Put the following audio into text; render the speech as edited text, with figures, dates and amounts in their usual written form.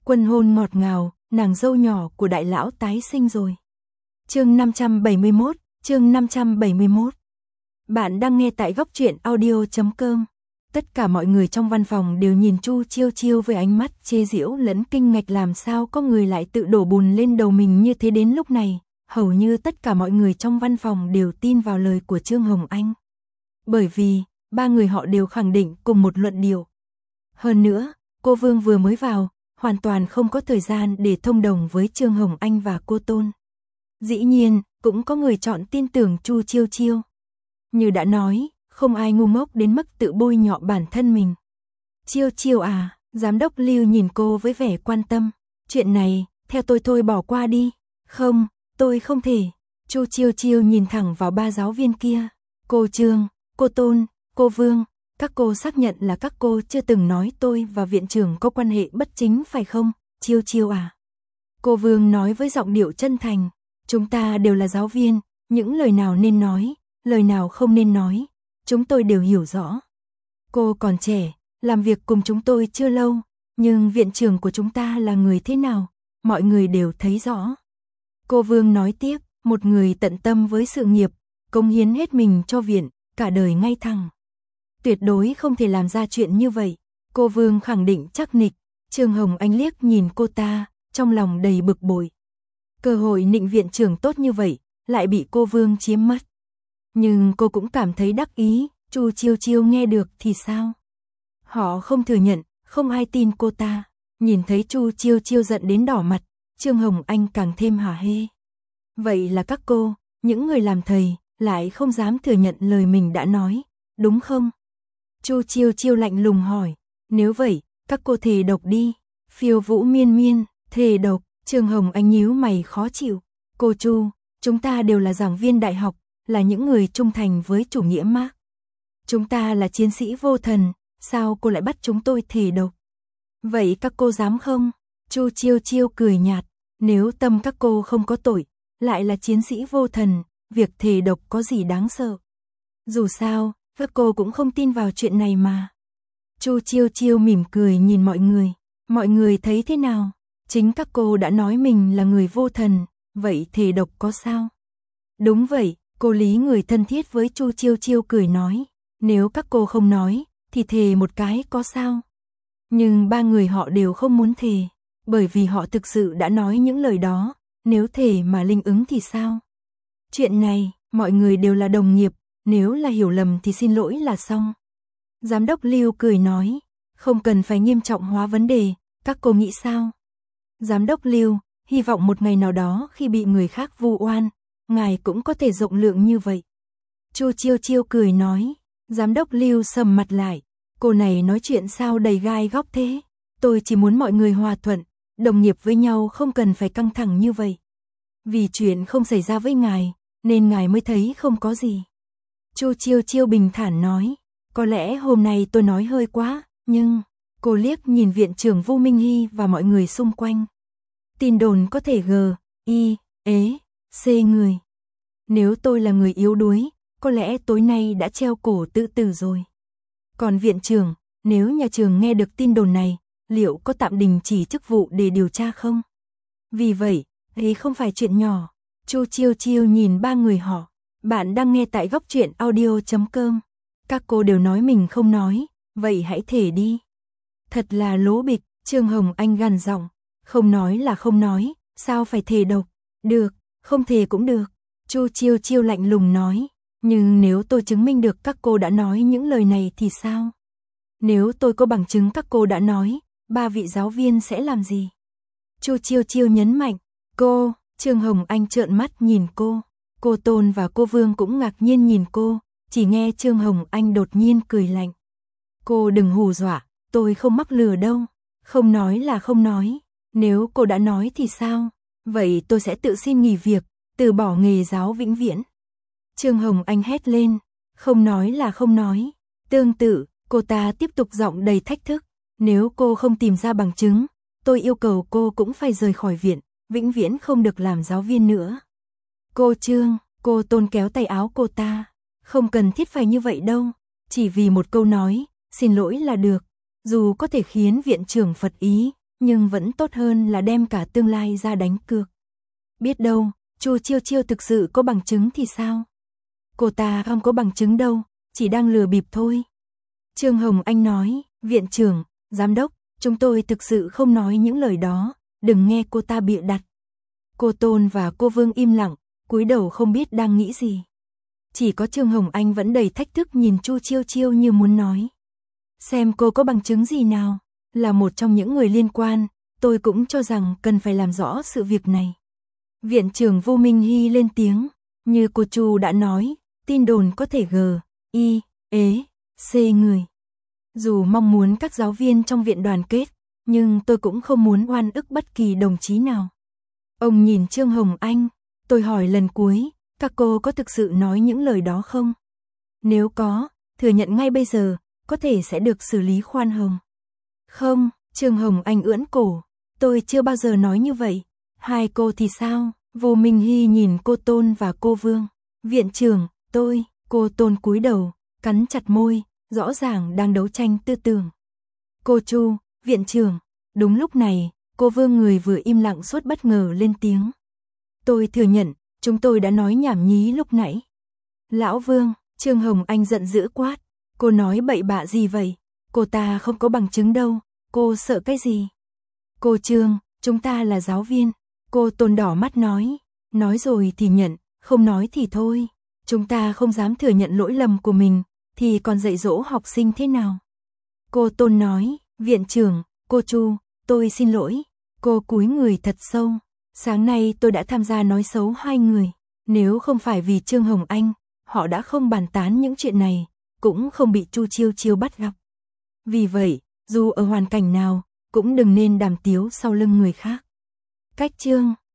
Quân hôn ngọt ngào, nàng dâu nhỏ của đại lão tái sinh rồi. Chương 571, chương 571. Bạn đang nghe tại góc truyện audio.com. Tất cả mọi người trong văn phòng đều nhìn Chu Chiêu Chiêu với ánh mắt chê giễu lẫn kinh ngạc, làm sao có người lại tự đổ bùn lên đầu mình như thế. Đến lúc này, hầu như tất cả mọi người trong văn phòng đều tin vào lời của Trương Hồng Anh. Bởi vì, ba người họ đều khẳng định cùng một luận điệu. Hơn nữa, cô Vương vừa mới vào, hoàn toàn không có thời gian để thông đồng với Trương Hồng Anh và cô Tôn. Dĩ nhiên, cũng có người chọn tin tưởng Chu Chiêu Chiêu. Như đã nói, không ai ngu ngốc đến mức tự bôi nhọ bản thân mình. Chiêu Chiêu à, giám đốc Lưu nhìn cô với vẻ quan tâm. Chuyện này, theo tôi thôi bỏ qua đi. Không, tôi không thể. Chu Chiêu Chiêu nhìn thẳng vào ba giáo viên kia. Cô Trương, cô Tôn, cô Vương, các cô xác nhận là các cô chưa từng nói tôi và viện trưởng có quan hệ bất chính phải không? Chiêu Chiêu à. Cô Vương nói với giọng điệu chân thành. Chúng ta đều là giáo viên, những lời nào nên nói, lời nào không nên nói, chúng tôi đều hiểu rõ. Cô còn trẻ, làm việc cùng chúng tôi chưa lâu, nhưng viện trưởng của chúng ta là người thế nào, mọi người đều thấy rõ. Cô Vương nói tiếp, một người tận tâm với sự nghiệp, cống hiến hết mình cho viện, cả đời ngay thẳng. Tuyệt đối không thể làm ra chuyện như vậy, cô Vương khẳng định chắc nịch. Trương Hồng Anh liếc nhìn cô ta, trong lòng đầy bực bội. Cơ hội nịnh viện trưởng tốt như vậy, lại bị cô Vương chiếm mất. Nhưng cô cũng cảm thấy đắc ý, Chu Chiêu Chiêu nghe được thì sao? Họ không thừa nhận, không ai tin cô ta. Nhìn thấy Chu Chiêu Chiêu giận đến đỏ mặt, Trương Hồng Anh càng thêm hả hê. Vậy là các cô, những người làm thầy, lại không dám thừa nhận lời mình đã nói, đúng không? Chu Chiêu Chiêu lạnh lùng hỏi, nếu vậy, các cô thề độc đi. Phiêu Vũ Miên Miên, thề độc. Trương Hồng Anh nhíu mày khó chịu. Cô Chu, chúng ta đều là giảng viên đại học, là những người trung thành với chủ nghĩa Mác. Chúng ta là chiến sĩ vô thần, sao cô lại bắt chúng tôi thề độc? Vậy các cô dám không? Chu Chiêu Chiêu cười nhạt, nếu tâm các cô không có tội, lại là chiến sĩ vô thần, việc thề độc có gì đáng sợ? Dù sao, các cô cũng không tin vào chuyện này mà. Chu Chiêu Chiêu mỉm cười nhìn mọi người thấy thế nào? Chính các cô đã nói mình là người vô thần, vậy thề độc có sao? Đúng vậy, cô Lý người thân thiết với Chu Chiêu Chiêu cười nói, nếu các cô không nói, thì thề một cái có sao? Nhưng ba người họ đều không muốn thề, bởi vì họ thực sự đã nói những lời đó, nếu thề mà linh ứng thì sao? Chuyện này, mọi người đều là đồng nghiệp, nếu là hiểu lầm thì xin lỗi là xong. Giám đốc Lưu cười nói, không cần phải nghiêm trọng hóa vấn đề, các cô nghĩ sao? Giám đốc Lưu, hy vọng một ngày nào đó khi bị người khác vu oan, ngài cũng có thể rộng lượng như vậy. Chu Chiêu Chiêu cười nói, giám đốc Lưu sầm mặt lại, cô này nói chuyện sao đầy gai góc thế, tôi chỉ muốn mọi người hòa thuận, đồng nghiệp với nhau không cần phải căng thẳng như vậy. Vì chuyện không xảy ra với ngài, nên ngài mới thấy không có gì. Chu Chiêu Chiêu bình thản nói, có lẽ hôm nay tôi nói hơi quá, nhưng... Cô liếc nhìn viện trưởng Vu Minh Hy và mọi người xung quanh. Tin đồn có thể C người. Nếu tôi là người yếu đuối, có lẽ tối nay đã treo cổ tự tử rồi. Còn viện trưởng, nếu nhà trường nghe được tin đồn này, liệu có tạm đình chỉ chức vụ để điều tra không? Vì vậy, ấy không phải chuyện nhỏ. Chu Chiêu Chiêu nhìn ba người họ. Bạn đang nghe tại góc truyện audio.com. Các cô đều nói mình không nói, vậy hãy thề đi. Thật là lố bịch, Trương Hồng Anh gằn giọng, không nói là không nói, sao phải thề độc? Được, không thề cũng được. Chu Chiêu Chiêu lạnh lùng nói, nhưng nếu tôi chứng minh được các cô đã nói những lời này thì sao? Nếu tôi có bằng chứng các cô đã nói, ba vị giáo viên sẽ làm gì? Chu Chiêu Chiêu nhấn mạnh, cô, Trương Hồng Anh trợn mắt nhìn cô Tôn và cô Vương cũng ngạc nhiên nhìn cô, chỉ nghe Trương Hồng Anh đột nhiên cười lạnh. Cô đừng hù dọa. Tôi không mắc lừa đâu, không nói là không nói, nếu cô đã nói thì sao, vậy tôi sẽ tự xin nghỉ việc, từ bỏ nghề giáo vĩnh viễn. Trương Hồng Anh hét lên, không nói là không nói. Tương tự, cô ta tiếp tục giọng đầy thách thức, nếu cô không tìm ra bằng chứng, tôi yêu cầu cô cũng phải rời khỏi viện, vĩnh viễn không được làm giáo viên nữa. Cô Trương, cô Tôn kéo tay áo cô ta, không cần thiết phải như vậy đâu, chỉ vì một câu nói, xin lỗi là được. Dù có thể khiến viện trưởng phật ý, nhưng vẫn tốt hơn là đem cả tương lai ra đánh cược. Biết đâu, Chu Chiêu Chiêu thực sự có bằng chứng thì sao? Cô ta không có bằng chứng đâu, chỉ đang lừa bịp thôi. Trương Hồng Anh nói, viện trưởng, giám đốc, chúng tôi thực sự không nói những lời đó, đừng nghe cô ta bịa đặt. Cô Tôn và cô Vương im lặng, cúi đầu không biết đang nghĩ gì. Chỉ có Trương Hồng Anh vẫn đầy thách thức nhìn Chu Chiêu Chiêu như muốn nói. Xem cô có bằng chứng gì nào, là một trong những người liên quan, tôi cũng cho rằng cần phải làm rõ sự việc này. Viện trưởng Vô Minh Hy lên tiếng, như cô Chu đã nói, tin đồn có thể C người. Dù mong muốn các giáo viên trong viện đoàn kết, nhưng tôi cũng không muốn oan ức bất kỳ đồng chí nào. Ông nhìn Trương Hồng Anh, tôi hỏi lần cuối, các cô có thực sự nói những lời đó không? Nếu có, thừa nhận ngay bây giờ, có thể sẽ được xử lý khoan hồng. Không, Trương Hồng Anh ưỡn cổ, tôi chưa bao giờ nói như vậy. Hai cô thì sao? Vô Minh Hy nhìn cô Tôn và cô Vương. Viện trưởng, cô Tôn cúi đầu, cắn chặt môi, rõ ràng đang đấu tranh tư tưởng. Cô Chu, viện trưởng. Đúng lúc này, cô Vương người vừa im lặng suốt bất ngờ lên tiếng. Tôi thừa nhận, chúng tôi đã nói nhảm nhí lúc nãy. Lão Vương, Trương Hồng Anh giận dữ quát. Cô nói bậy bạ gì vậy? Cô ta không có bằng chứng đâu, cô sợ cái gì? Cô Trương, chúng ta là giáo viên. Cô Tôn đỏ mắt nói rồi thì nhận, không nói thì thôi. Chúng ta không dám thừa nhận lỗi lầm của mình, thì còn dạy dỗ học sinh thế nào? Cô Tôn nói, viện trưởng, cô Chu, tôi xin lỗi. Cô cúi người thật sâu. Sáng nay tôi đã tham gia nói xấu hai người. Nếu không phải vì Trương Hồng Anh, họ đã không bàn tán những chuyện này, cũng không bị Chu Chiêu Chiêu bắt gặp. Vì vậy, dù ở hoàn cảnh nào, cũng đừng nên đàm tiếu sau lưng người khác. Cách chương